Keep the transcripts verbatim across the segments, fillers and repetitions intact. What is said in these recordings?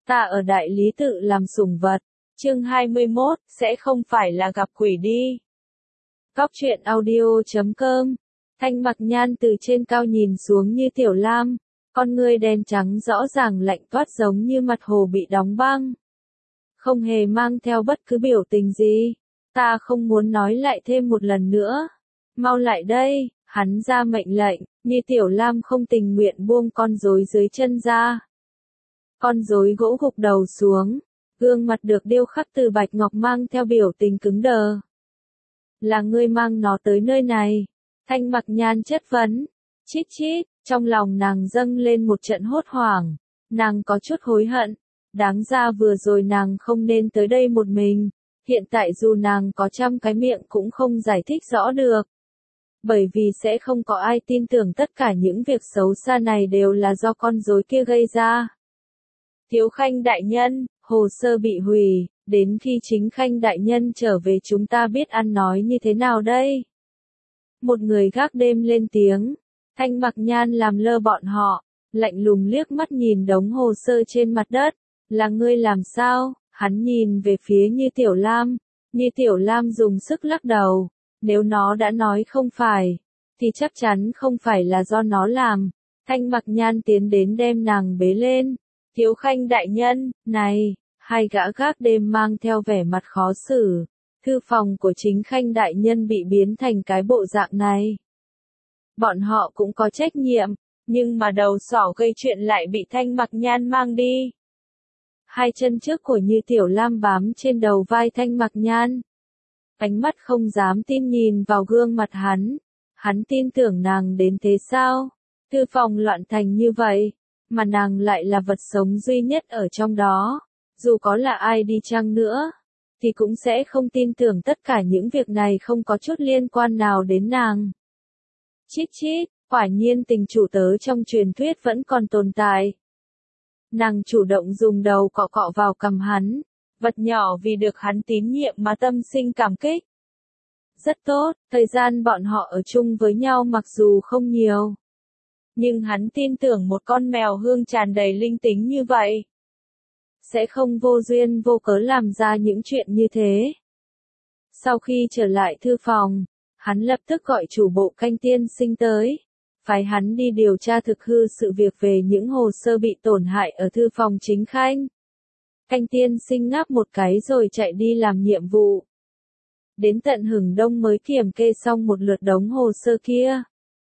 Ta ở đại lý tự làm sủng vật. Chương hai mươi mốt, sẽ không phải là gặp quỷ đi. Góc truyện audio chấm com. Thanh Mặc Nhan từ trên cao nhìn xuống như Tiểu Lam, con ngươi đen trắng rõ ràng lạnh toát giống như mặt hồ bị đóng băng. Không hề mang theo bất cứ biểu tình gì. Ta không muốn nói lại thêm một lần nữa. Mau lại đây, hắn ra mệnh lệnh, như Tiểu Lam không tình nguyện buông con rối dưới chân ra. Con rối gỗ gục đầu xuống, gương mặt được điêu khắc từ bạch ngọc mang theo biểu tình cứng đờ. Là ngươi mang nó tới nơi này? Thanh Mặc Nhan chất vấn. Chít chít, trong lòng nàng dâng lên một trận hốt hoảng. Nàng có chút hối hận. Đáng ra vừa rồi nàng không nên tới đây một mình. Hiện tại dù nàng có trăm cái miệng cũng không giải thích rõ được. Bởi vì sẽ không có ai tin tưởng tất cả những việc xấu xa này đều là do con rối kia gây ra. Thiếu Khanh đại nhân, hồ sơ bị hủy, đến khi chính Khanh đại nhân trở về chúng ta biết ăn nói như thế nào đây? Một người gác đêm lên tiếng, Thanh Mặc Nhan làm lơ bọn họ, lạnh lùng liếc mắt nhìn đống hồ sơ trên mặt đất, là ngươi làm sao? Hắn nhìn về phía Như Tiểu Lam, Như Tiểu Lam dùng sức lắc đầu, nếu nó đã nói không phải, thì chắc chắn không phải là do nó làm. Thanh Mặc Nhan tiến đến đem nàng bế lên. Thiếu Khanh đại nhân, này, hai gã gác đêm mang theo vẻ mặt khó xử, thư phòng của chính Khanh đại nhân bị biến thành cái bộ dạng này. Bọn họ cũng có trách nhiệm, nhưng mà đầu sỏ gây chuyện lại bị Thanh Mặc Nhan mang đi. Hai chân trước của Như Tiểu Lam bám trên đầu vai Thanh Mặc Nhan. Ánh mắt không dám tin nhìn vào gương mặt hắn, hắn tin tưởng nàng đến thế sao? Thư phòng loạn thành như vậy, mà nàng lại là vật sống duy nhất ở trong đó, dù có là ai đi chăng nữa, thì cũng sẽ không tin tưởng tất cả những việc này không có chút liên quan nào đến nàng. Chít chít, quả nhiên tình chủ tớ trong truyền thuyết vẫn còn tồn tại. Nàng chủ động dùng đầu cọ cọ vào cằm hắn, vật nhỏ vì được hắn tín nhiệm mà tâm sinh cảm kích. Rất tốt, thời gian bọn họ ở chung với nhau mặc dù không nhiều. Nhưng hắn tin tưởng một con mèo hương tràn đầy linh tính như vậy sẽ không vô duyên vô cớ làm ra những chuyện như thế. Sau khi trở lại thư phòng, hắn lập tức gọi chủ bộ Canh tiên sinh tới, phái hắn đi điều tra thực hư sự việc về những hồ sơ bị tổn hại ở thư phòng chính Khanh. Canh tiên sinh ngáp một cái rồi chạy đi làm nhiệm vụ. Đến tận hừng đông mới kiểm kê xong một lượt đống hồ sơ kia.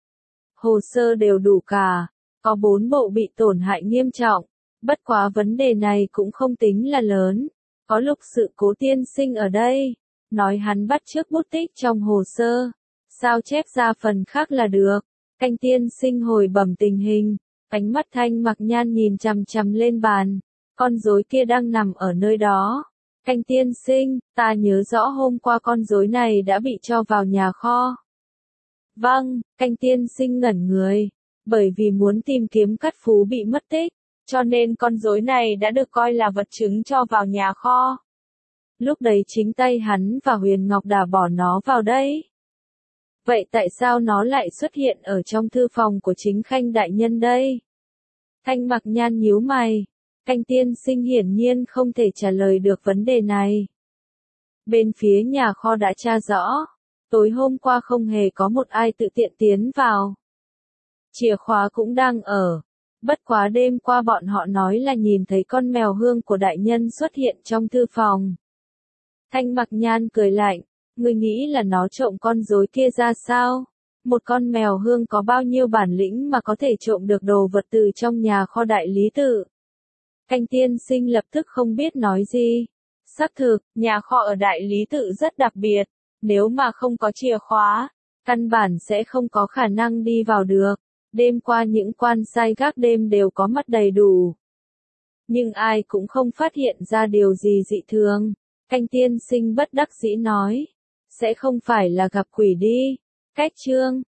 Hồ sơ đều đủ cả, có bốn bộ bị tổn hại nghiêm trọng, bất quá vấn đề này cũng không tính là lớn. Có Lục Sự Cố tiên sinh ở đây, nói hắn bắt chước bút tích trong hồ sơ, sao chép ra phần khác là được. Canh tiên sinh hồi bẩm tình hình, ánh mắt Thanh Mặc Nhan nhìn chằm chằm lên bàn, con rối kia đang nằm ở nơi đó. Canh tiên sinh, ta nhớ rõ hôm qua con rối này đã bị cho vào nhà kho. Vâng, Canh tiên sinh ngẩn người, bởi vì muốn tìm kiếm Cát Phú bị mất tích, cho nên con rối này đã được coi là vật chứng cho vào nhà kho. Lúc đấy chính tay hắn và Huyền Ngọc đã bỏ nó vào đây. Vậy tại sao nó lại xuất hiện ở trong thư phòng của chính Khanh đại nhân đây? Thanh Mặc Nhan nhíu mày, Canh tiên sinh hiển nhiên không thể trả lời được vấn đề này. Bên phía nhà kho đã tra rõ. Tối hôm qua không hề có một ai tự tiện tiến vào. Chìa khóa cũng đang ở. Bất quá đêm qua bọn họ nói là nhìn thấy con mèo hương của đại nhân xuất hiện trong thư phòng. Thanh Mặc Nhan cười lạnh, ngươi nghĩ là nó trộm con rối kia ra sao? Một con mèo hương có bao nhiêu bản lĩnh mà có thể trộm được đồ vật từ trong nhà kho đại lý tự? Canh tiên sinh lập tức không biết nói gì. Xác thực, nhà kho ở đại lý tự rất đặc biệt. Nếu mà không có chìa khóa, căn bản sẽ không có khả năng đi vào được. Đêm qua những quan sai gác đêm đều có mặt đầy đủ. Nhưng ai cũng không phát hiện ra điều gì dị thường. Canh tiên sinh bất đắc dĩ nói. Sẽ không phải là gặp quỷ đi. Cách chương.